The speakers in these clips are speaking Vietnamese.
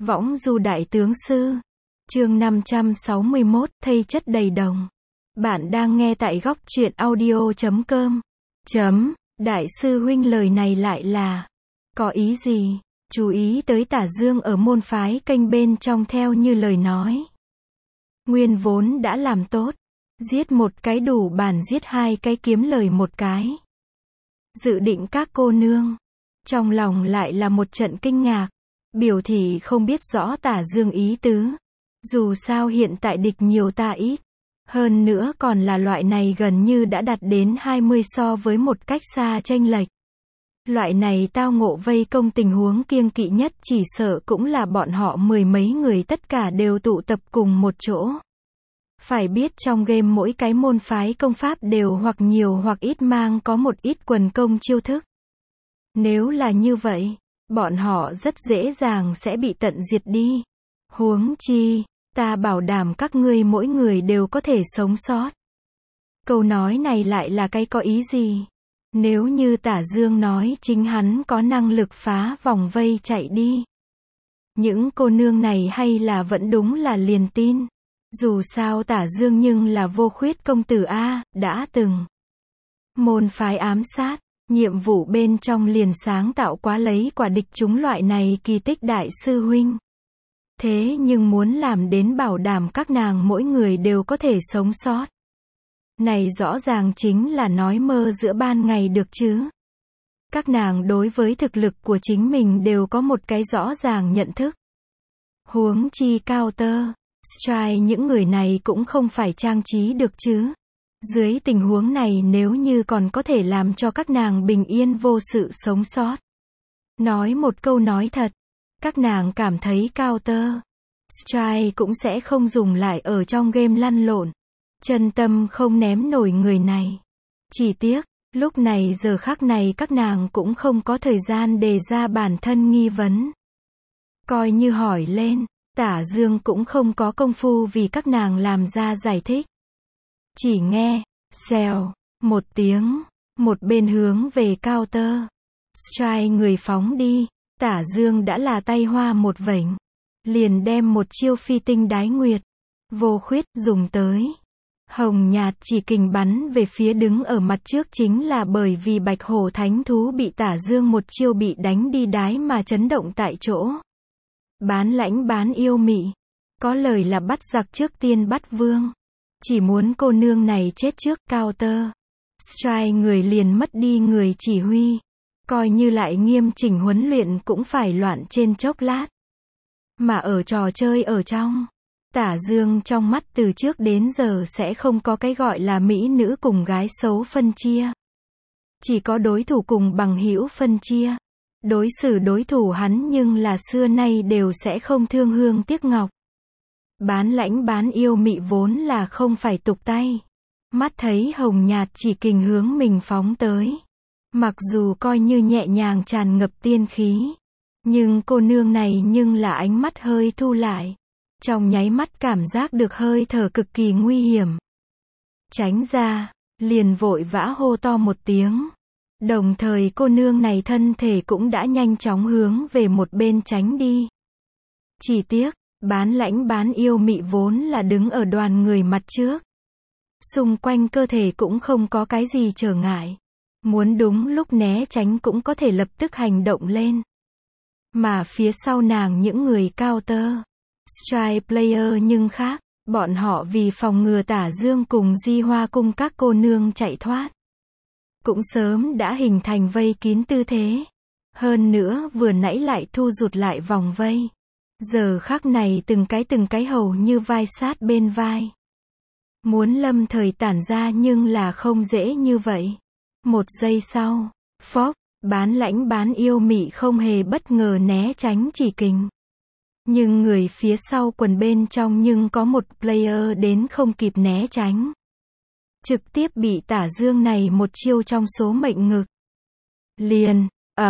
Võng du đại tướng sư. Chương 561, thây chất đầy đồng. Bạn đang nghe tại góc truyện audio.com. Đại sư huynh lời này lại là có ý gì? Chú ý tới Tả Dương ở môn phái kênh bên trong theo như lời nói. Nguyên vốn đã làm tốt. Giết một cái đủ bản giết hai cái kiếm lời một cái. Dự định các cô nương. Trong lòng lại là một trận kinh ngạc. Biểu thị không biết rõ Tả Dương ý tứ. Dù sao hiện tại địch nhiều ta ít. Hơn nữa còn là loại này gần như đã đạt đến 20 so với một cách xa chênh lệch. Loại này tao ngộ vây công tình huống kiêng kỵ nhất chỉ sợ cũng là bọn họ mười mấy người tất cả đều tụ tập cùng một chỗ. Phải biết trong game mỗi cái môn phái công pháp đều hoặc nhiều hoặc ít mang có một ít quần công chiêu thức. Nếu là như vậy, bọn họ rất dễ dàng sẽ bị tận diệt đi. Huống chi, ta bảo đảm các ngươi mỗi người đều có thể sống sót. Câu nói này lại là cái có ý gì? Nếu như Tả Dương nói chính hắn có năng lực phá vòng vây chạy đi. Những cô nương này hay là vẫn đúng là liền tin. Dù sao Tả Dương nhưng là vô khuyết công tử A, đã từng. Môn phái ám sát, nhiệm vụ bên trong liền sáng tạo quá lấy quả địch chúng loại này kỳ tích đại sư huynh. Thế nhưng muốn làm đến bảo đảm các nàng mỗi người đều có thể sống sót. Này rõ ràng chính là nói mơ giữa ban ngày được chứ. Các nàng đối với thực lực của chính mình đều có một cái rõ ràng nhận thức. Huống chi Counter Strike những người này cũng không phải trang trí được chứ. Dưới tình huống này nếu như còn có thể làm cho các nàng bình yên vô sự sống sót. Nói một câu nói thật, các nàng cảm thấy Counter Strike cũng sẽ không dùng lại ở trong game lăn lộn. Chân tâm không ném nổi người này. Chỉ tiếc, lúc này giờ khắc này các nàng cũng không có thời gian đề ra bản thân nghi vấn. Coi như hỏi lên, Tả Dương cũng không có công phu vì các nàng làm ra giải thích. Chỉ nghe, xèo, một tiếng, một bên hướng về Counter Strike người phóng đi, Tả Dương đã là tay hoa một vểnh. Liền đem một chiêu phi tinh đái nguyệt, vô khuyết dùng tới. Hồng nhạt chỉ kình bắn về phía đứng ở mặt trước chính là bởi vì bạch hổ thánh thú bị Tả Dương một chiêu bị đánh đi đái mà chấn động tại chỗ. Bán lãnh bán yêu mị. Có lời là bắt giặc trước tiên bắt vương. Chỉ muốn cô nương này chết trước. Counter Strike người liền mất đi người chỉ huy. Coi như lại nghiêm chỉnh huấn luyện cũng phải loạn trên chốc lát. Mà ở trò chơi ở trong, Tả Dương trong mắt từ trước đến giờ sẽ không có cái gọi là mỹ nữ cùng gái xấu phân chia. Chỉ có đối thủ cùng bằng hữu phân chia. Đối xử đối thủ hắn nhưng là xưa nay đều sẽ không thương hương tiếc ngọc. Bán lãnh bán yêu mị vốn là không phải tục tay. Mắt thấy hồng nhạt chỉ kình hướng mình phóng tới. Mặc dù coi như nhẹ nhàng tràn ngập tiên khí. Nhưng cô nương này nhưng là ánh mắt hơi thu lại. Trong nháy mắt cảm giác được hơi thở cực kỳ nguy hiểm. Tránh ra, liền vội vã hô to một tiếng. Đồng thời cô nương này thân thể cũng đã nhanh chóng hướng về một bên tránh đi. Chỉ tiếc, bán lãnh bán yêu mị vốn là đứng ở đoàn người mặt trước. Xung quanh cơ thể cũng không có cái gì trở ngại. Muốn đúng lúc né tránh cũng có thể lập tức hành động lên. Mà phía sau nàng những người Counter Strike player nhưng khác, bọn họ vì phòng ngừa Tả Dương cùng Di Hoa cung các cô nương chạy thoát. Cũng sớm đã hình thành vây kín tư thế. Hơn nữa vừa nãy lại thu rụt lại vòng vây. Giờ khắc này từng cái hầu như vai sát bên vai. Muốn lâm thời tản ra nhưng là không dễ như vậy. Một giây sau, phốc, bán lãnh bán yêu mị không hề bất ngờ né tránh chỉ kình. Nhưng người phía sau quần bên trong nhưng có một player đến không kịp né tránh. Trực tiếp bị Tả Dương này một chiêu trong số mệnh ngực. Liền,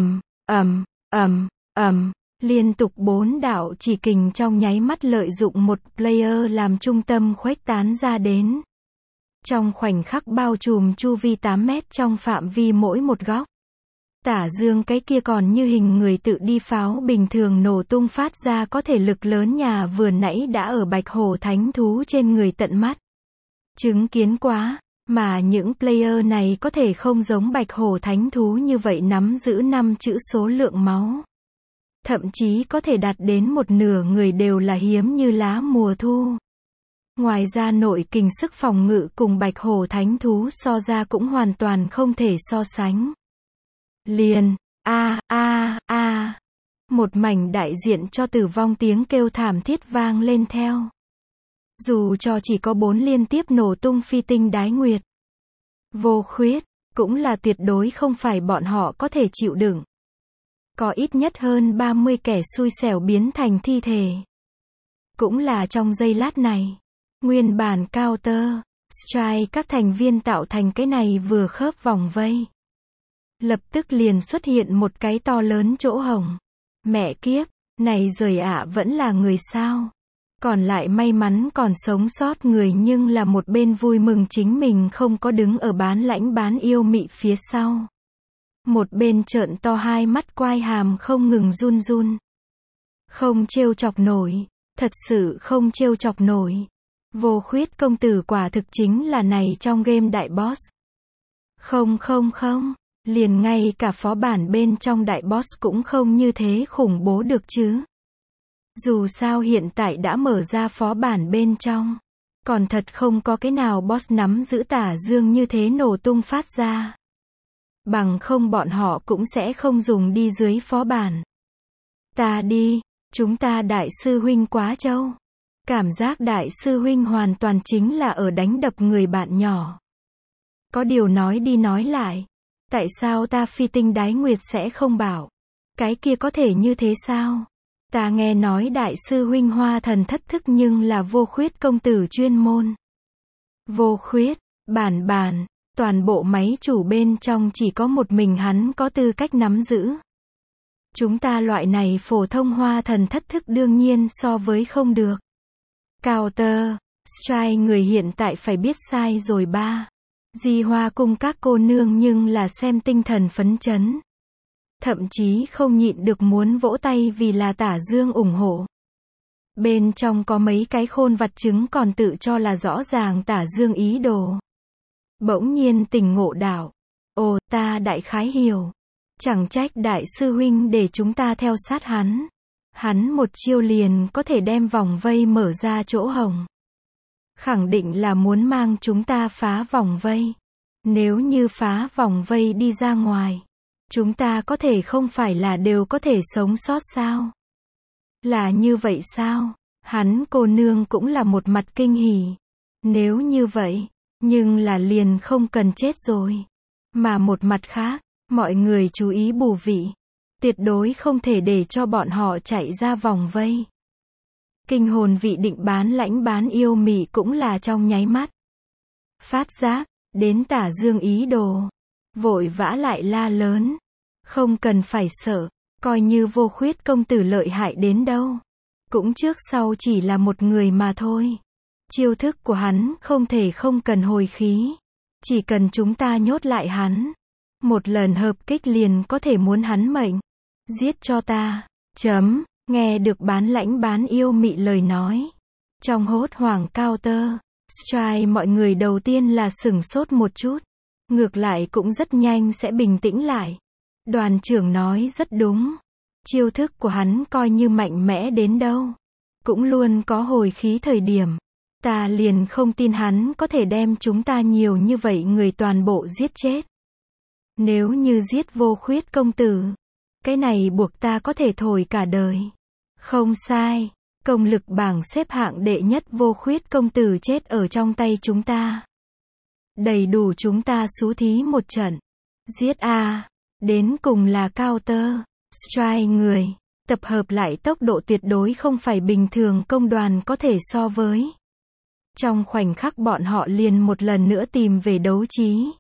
liên tục 4 đạo chỉ kình trong nháy mắt lợi dụng một player làm trung tâm khuếch tán ra đến. Trong khoảnh khắc bao trùm chu vi 8 mét trong phạm vi mỗi một góc. Tả Dương cái kia còn như hình người tự đi pháo bình thường nổ tung phát ra có thể lực lớn nhà vừa nãy đã ở Bạch Hổ Thánh Thú trên người tận mắt. Chứng kiến quá, mà những player này có thể không giống Bạch Hổ Thánh Thú như vậy nắm giữ 5 chữ số lượng máu. Thậm chí có thể đạt đến một nửa người đều là hiếm như lá mùa thu. Ngoài ra nội kình sức phòng ngự cùng Bạch Hổ Thánh Thú so ra cũng hoàn toàn không thể so sánh. Liền, một mảnh đại diện cho tử vong tiếng kêu thảm thiết vang lên theo. Dù cho chỉ có 4 liên tiếp nổ tung phi tinh đái nguyệt. Vô khuyết, cũng là tuyệt đối không phải bọn họ có thể chịu đựng. Có ít nhất hơn 30 kẻ xui xẻo biến thành thi thể. Cũng là trong giây lát này. Nguyên bản Counter Strike các thành viên tạo thành cái này vừa khớp vòng vây. Lập tức liền xuất hiện một cái to lớn chỗ hổng. Mẹ kiếp, này rời ạ vẫn là người sao? Còn lại may mắn còn sống sót người nhưng là một bên vui mừng chính mình không có đứng ở bán lãnh bán yêu mị phía sau. Một bên trợn to hai mắt quai hàm không ngừng run run. Không trêu chọc nổi, thật sự không trêu chọc nổi. Vô khuyết công tử quả thực chính là này trong game đại boss. Không, liền ngay cả phó bản bên trong đại boss cũng không như thế khủng bố được chứ. Dù sao hiện tại đã mở ra phó bản bên trong. Còn thật không có cái nào boss nắm giữ Tả Dương như thế nổ tung phát ra. Bằng không bọn họ cũng sẽ không dùng đi dưới phó bản. Ta đi, chúng ta đại sư huynh quá trâu. Cảm giác đại sư huynh hoàn toàn chính là ở đánh đập người bạn nhỏ. Có điều nói đi nói lại. Tại sao ta phi tinh đái nguyệt sẽ không bảo? Cái kia có thể như thế sao? Ta nghe nói đại sư huynh hoa thần thất thức nhưng là vô khuyết công tử chuyên môn. Vô khuyết, bản, toàn bộ máy chủ bên trong chỉ có một mình hắn có tư cách nắm giữ. Chúng ta loại này phổ thông hoa thần thất thức đương nhiên so với không được. Counter Strike người hiện tại phải biết sai rồi ba. Di Hoa cung các cô nương nhưng là xem tinh thần phấn chấn. Thậm chí không nhịn được muốn vỗ tay vì là Tả Dương ủng hộ. Bên trong có mấy cái khôn vặt trứng còn tự cho là rõ ràng Tả Dương ý đồ. Bỗng nhiên tỉnh ngộ đạo. Ồ, ta đại khái hiểu. Chẳng trách đại sư huynh để chúng ta theo sát hắn. Hắn một chiêu liền có thể đem vòng vây mở ra chỗ hổng. Khẳng định là muốn mang chúng ta phá vòng vây. Nếu như phá vòng vây đi ra ngoài, chúng ta có thể không phải là đều có thể sống sót sao? Là như vậy sao? Hắn cô nương cũng là một mặt kinh hỉ. Nếu như vậy, nhưng là liền không cần chết rồi. Mà một mặt khác, mọi người chú ý bù vị. Tuyệt đối không thể để cho bọn họ chạy ra vòng vây. Kinh hồn vị định bán lãnh bán yêu mị cũng là trong nháy mắt. Phát giác, đến Tả Dương ý đồ. Vội vã lại la lớn. Không cần phải sợ, coi như vô khuyết công tử lợi hại đến đâu. Cũng trước sau chỉ là một người mà thôi. Chiêu thức của hắn không thể không cần hồi khí. Chỉ cần chúng ta nhốt lại hắn. Một lần hợp kích liền có thể muốn hắn mệnh. Giết cho ta. Nghe được bán lãnh bán yêu mị lời nói. Trong hốt hoảng Counter Strike mọi người đầu tiên là sửng sốt một chút. Ngược lại cũng rất nhanh sẽ bình tĩnh lại. Đoàn trưởng nói rất đúng. Chiêu thức của hắn coi như mạnh mẽ đến đâu. Cũng luôn có hồi khí thời điểm. Ta liền không tin hắn có thể đem chúng ta nhiều như vậy người toàn bộ giết chết. Nếu như giết vô khuyết công tử. Cái này buộc ta có thể thổi cả đời. Không sai. Công lực bảng xếp hạng đệ nhất vô khuyết công tử chết ở trong tay chúng ta. Đầy đủ chúng ta xú thí một trận. Giết a. Đến cùng là Counter Strike người. Tập hợp lại tốc độ tuyệt đối không phải bình thường công đoàn có thể so với. Trong khoảnh khắc bọn họ liền một lần nữa tìm về đấu trí.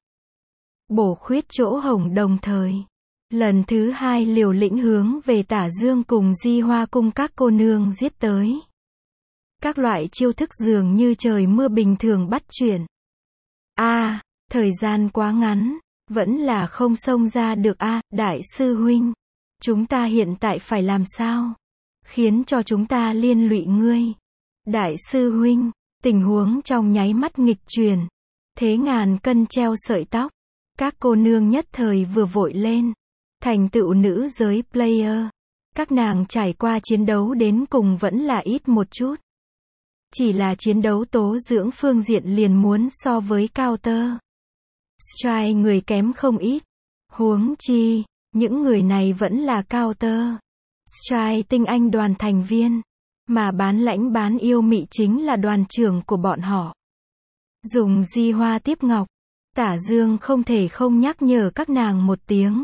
Bổ khuyết chỗ hổng đồng thời. Lần thứ hai liều lĩnh hướng về Tả Dương cùng Di Hoa cung các cô nương giết tới. Các loại chiêu thức dường như trời mưa bình thường bắt chuyển. Thời gian quá ngắn. Vẫn là không xông ra được a, đại sư huynh. Chúng ta hiện tại phải làm sao? Khiến cho chúng ta liên lụy ngươi. Đại sư huynh, tình huống trong nháy mắt nghịch chuyển. Thế ngàn cân treo sợi tóc. Các cô nương nhất thời vừa vội lên. Thành tựu nữ giới player. Các nàng trải qua chiến đấu đến cùng vẫn là ít một chút. Chỉ là chiến đấu tố dưỡng phương diện liền muốn so với Counter Strike người kém không ít. Huống chi, những người này vẫn là Counter Strike tinh anh đoàn thành viên. Mà bán lãnh bán yêu mị chính là đoàn trưởng của bọn họ. Dùng di hoa tiếp ngọc. Tả Dương không thể không nhắc nhở các nàng một tiếng.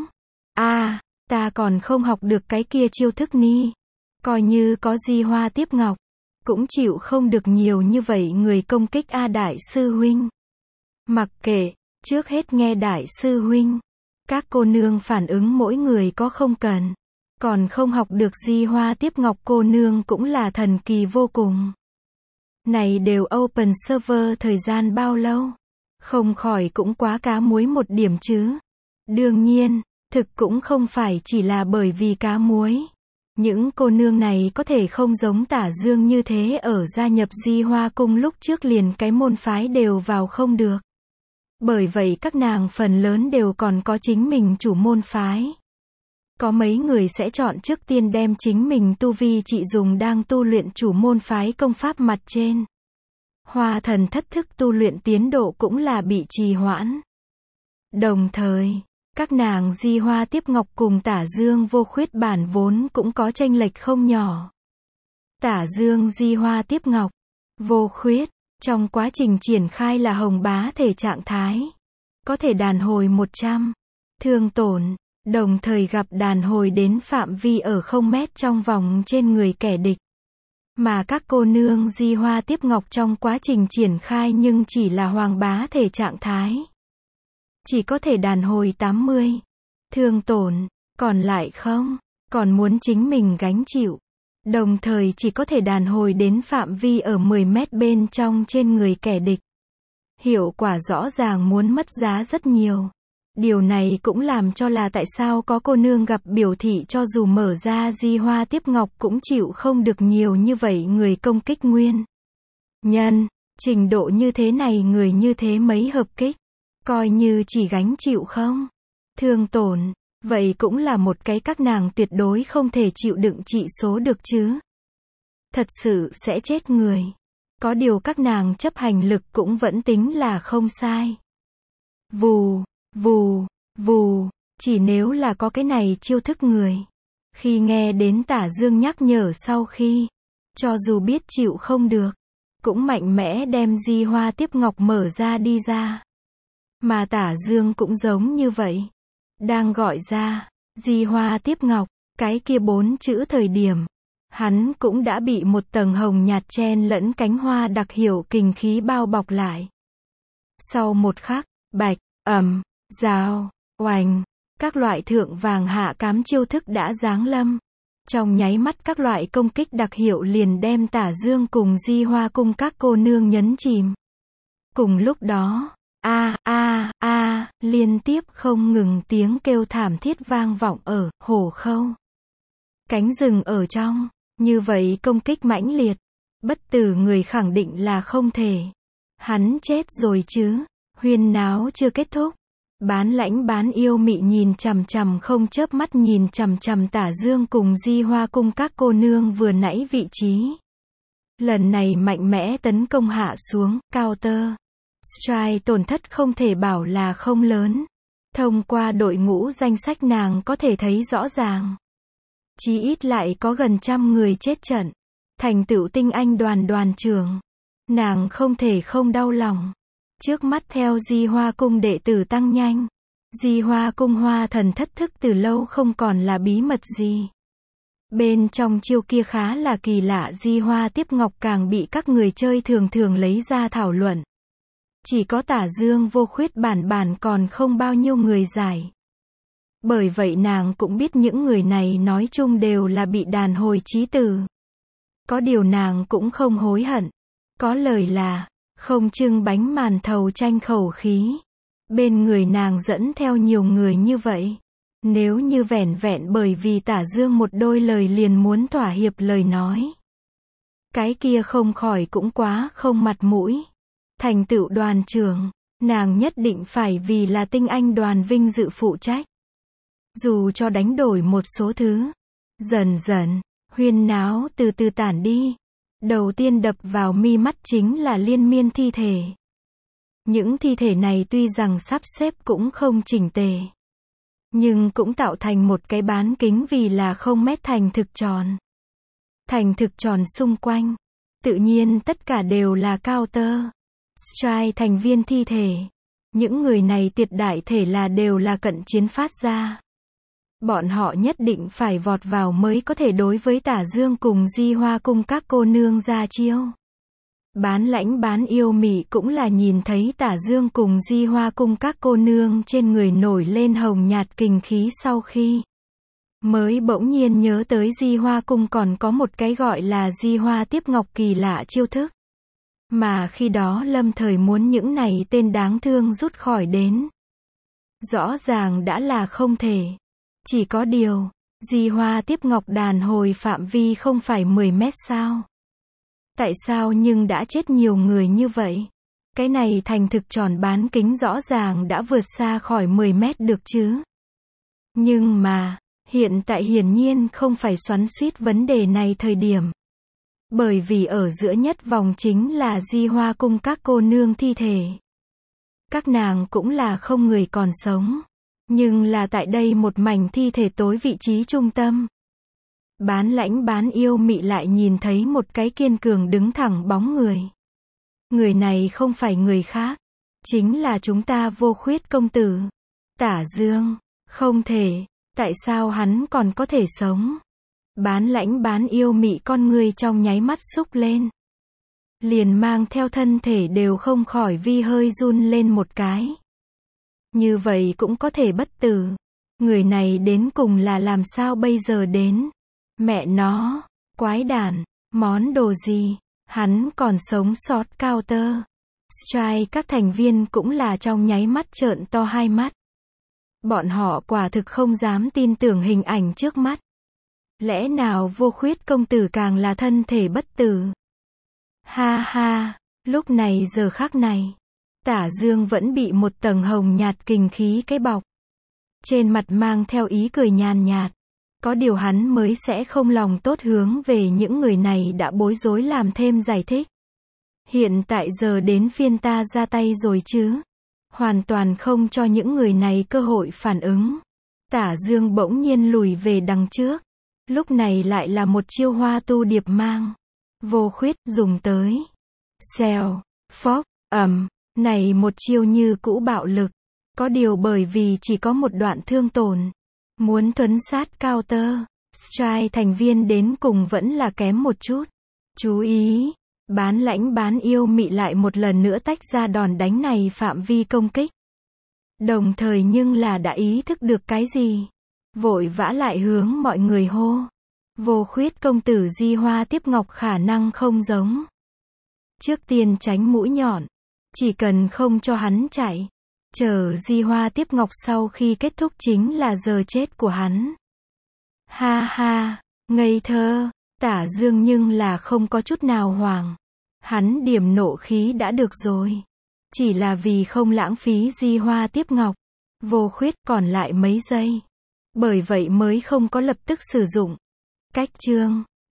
Ta còn không học được cái kia chiêu thức ni. Coi như có di hoa tiếp ngọc. Cũng chịu không được nhiều như vậy người công kích đại sư huynh. Mặc kệ, trước hết nghe đại sư huynh. Các cô nương phản ứng mỗi người có không cần. Còn không học được di hoa tiếp ngọc cô nương cũng là thần kỳ vô cùng. Này đều open server thời gian bao lâu? Không khỏi cũng quá cá muối một điểm chứ. Đương nhiên, thực cũng không phải chỉ là bởi vì cá muối. Những cô nương này có thể không giống Tả Dương như thế ở gia nhập Di Hoa Cung lúc trước liền cái môn phái đều vào không được. Bởi vậy các nàng phần lớn đều còn có chính mình chủ môn phái. Có mấy người sẽ chọn trước tiên đem chính mình tu vi trị dùng đang tu luyện chủ môn phái công pháp mặt trên. Hoa thần thất thức tu luyện tiến độ cũng là bị trì hoãn. Đồng thời, các nàng Di Hoa Tiếp Ngọc cùng Tả Dương Vô Khuyết bản vốn cũng có chênh lệch không nhỏ. Tả Dương Di Hoa Tiếp Ngọc, Vô Khuyết, trong quá trình triển khai là hồng bá thể trạng thái. Có thể đàn hồi 100, thương tổn, đồng thời gặp đàn hồi đến phạm vi ở 0 mét trong vòng trên người kẻ địch. Mà các cô nương Di Hoa Tiếp Ngọc trong quá trình triển khai nhưng chỉ là hoàng bá thể trạng thái. Chỉ có thể đàn hồi 80. Thương tổn, còn lại không, còn muốn chính mình gánh chịu. Đồng thời chỉ có thể đàn hồi đến phạm vi ở 10 mét bên trong trên người kẻ địch. Hiệu quả rõ ràng muốn mất giá rất nhiều. Điều này cũng làm cho là tại sao có cô nương gặp biểu thị cho dù mở ra Di Hoa Tiếp Ngọc cũng chịu không được nhiều như vậy người công kích nguyên nhân. Trình độ như thế này người như thế mấy hợp kích. Coi như chỉ gánh chịu không? Thương tổn, vậy cũng là một cái các nàng tuyệt đối không thể chịu đựng trị số được chứ. Thật sự sẽ chết người. Có điều các nàng chấp hành lực cũng vẫn tính là không sai. Vù, vù, vù, chỉ nếu là có cái này chiêu thức người. Khi nghe đến Tả Dương nhắc nhở sau khi, cho dù biết chịu không được, cũng mạnh mẽ đem Di Hoa Tiếp Ngọc mở ra đi ra. Mà Tả Dương cũng giống như vậy. Đang gọi ra, Di Hoa Tiếp Ngọc, cái kia 4 chữ thời điểm. Hắn cũng đã bị một tầng hồng nhạt chen lẫn cánh hoa đặc hiệu kình khí bao bọc lại. Sau một khắc, bạch, ầm, rào, oành, các loại thượng vàng hạ cám chiêu thức đã giáng lâm. Trong nháy mắt các loại công kích đặc hiệu liền đem Tả Dương cùng Di Hoa Cung các cô nương nhấn chìm. Cùng lúc đó, liên tiếp không ngừng tiếng kêu thảm thiết vang vọng ở hổ khâu. Cánh rừng ở trong, như vậy công kích mãnh liệt, bất tử người khẳng định là không thể. Hắn chết rồi chứ, huyên náo chưa kết thúc. Bán lãnh bán yêu mị nhìn chằm chằm không chớp mắt nhìn chằm chằm Tả Dương cùng Di Hoa Cung các cô nương vừa nãy vị trí. Lần này mạnh mẽ tấn công hạ xuống, Counter Strike tổn thất không thể bảo là không lớn. Thông qua đội ngũ danh sách nàng có thể thấy rõ ràng. Chí ít lại có gần 100 người chết trận. Thành tựu tinh anh đoàn trưởng. Nàng không thể không đau lòng. Trước mắt theo Di Hoa Cung đệ tử tăng nhanh. Di Hoa Cung hoa thần thất thức từ lâu không còn là bí mật gì. Bên trong chiêu kia khá là kỳ lạ Di Hoa Tiếp Ngọc càng bị các người chơi thường thường lấy ra thảo luận. Chỉ có Tả Dương Vô Khuyết bản còn không bao nhiêu người giải. Bởi vậy nàng cũng biết những người này nói chung đều là bị đàn hồi chí tử. Có điều nàng cũng không hối hận. Có lời là, không trưng bánh màn thầu tranh khẩu khí. Bên người nàng dẫn theo nhiều người như vậy. Nếu như vẻn vẹn bởi vì Tả Dương một đôi lời liền muốn thỏa hiệp lời nói. Cái kia không khỏi cũng quá không mặt mũi. Thành tựu đoàn trưởng, nàng nhất định phải vì là tinh anh đoàn vinh dự phụ trách. Dù cho đánh đổi một số thứ. Dần dần, huyên náo từ từ tản đi. Đầu tiên đập vào mi mắt chính là liên miên thi thể. Những thi thể này tuy rằng sắp xếp cũng không chỉnh tề. Nhưng cũng tạo thành một cái bán kính vì là 0 mét thành thực tròn. Thành thực tròn xung quanh. Tự nhiên tất cả đều là Counter Strike thành viên thi thể. Những người này tuyệt đại thể là đều là cận chiến phát ra. Bọn họ nhất định phải vọt vào mới có thể đối với Tả Dương cùng Di Hoa cung các cô nương ra chiêu. Bán lãnh bán yêu mị cũng là nhìn thấy Tả Dương cùng Di Hoa cung các cô nương trên người nổi lên hồng nhạt kình khí sau khi. Mới bỗng nhiên nhớ tới Di Hoa cung còn có một cái gọi là Di Hoa tiếp ngọc kỳ lạ chiêu thức. Mà khi đó lâm thời muốn những này tên đáng thương rút khỏi đến. Rõ ràng đã là không thể. Chỉ có điều, Di Hoa tiếp ngọc đàn hồi phạm vi không phải 10 mét sao? Tại sao nhưng đã chết nhiều người như vậy? Cái này thành thực tròn bán kính rõ ràng đã vượt xa khỏi 10 mét được chứ? Nhưng mà, hiện tại hiển nhiên không phải xoắn xuýt vấn đề này thời điểm. Bởi vì ở giữa nhất vòng chính là Di Hoa cung các cô nương thi thể. Các nàng cũng là không người còn sống. Nhưng là tại đây một mảnh thi thể tối vị trí trung tâm. Bán lãnh bán yêu mị lại nhìn thấy một cái kiên cường đứng thẳng bóng người. Người này không phải người khác. Chính là chúng ta Vô Khuyết công tử. Tả Dương. Không thể. Tại sao hắn còn có thể sống? Bán lãnh bán yêu mị con người trong nháy mắt xúc lên. Liền mang theo thân thể đều không khỏi vi hơi run lên một cái. Như vậy cũng có thể bất tử. Người này đến cùng là làm sao bây giờ đến? Mẹ nó, quái đản, món đồ gì? Hắn còn sống sót Counter Strike các thành viên cũng là trong nháy mắt trợn to hai mắt. Bọn họ quả thực không dám tin tưởng hình ảnh trước mắt. Lẽ nào Vô Khuyết công tử càng là thân thể bất tử? Ha ha, lúc này giờ khắc này. Tả Dương vẫn bị một tầng hồng nhạt kình khí cái bọc. Trên mặt mang theo ý cười nhàn nhạt. Có điều hắn mới sẽ không lòng tốt hướng về những người này đã bối rối làm thêm giải thích. Hiện tại giờ đến phiên ta ra tay rồi chứ. Hoàn toàn không cho những người này cơ hội phản ứng. Tả Dương bỗng nhiên lùi về đằng trước. Lúc này lại là một chiêu hoa tu điệp mang. Vô Khuyết dùng tới. Xèo, phốc, ầm. Này một chiêu như cũ bạo lực. Có điều bởi vì chỉ có một đoạn thương tổn. Muốn thuấn sát Counter Strike thành viên đến cùng vẫn là kém một chút. Chú ý, bán lãnh bán yêu mị lại một lần nữa tách ra đòn đánh này phạm vi công kích. Đồng thời nhưng là đã ý thức được cái gì. Vội vã lại hướng mọi người hô. Vô Khuyết công tử Di Hoa tiếp ngọc khả năng không giống. Trước tiên tránh mũi nhọn. Chỉ cần không cho hắn chạy. Chờ Di Hoa tiếp ngọc sau khi kết thúc chính là giờ chết của hắn. Ha ha, ngây thơ. Tả Dương nhưng là không có chút nào hoảng. Hắn điểm nộ khí đã được rồi. Chỉ là vì không lãng phí Di Hoa tiếp ngọc. Vô Khuyết còn lại mấy giây. Bởi vậy mới không có lập tức sử dụng. Cách chương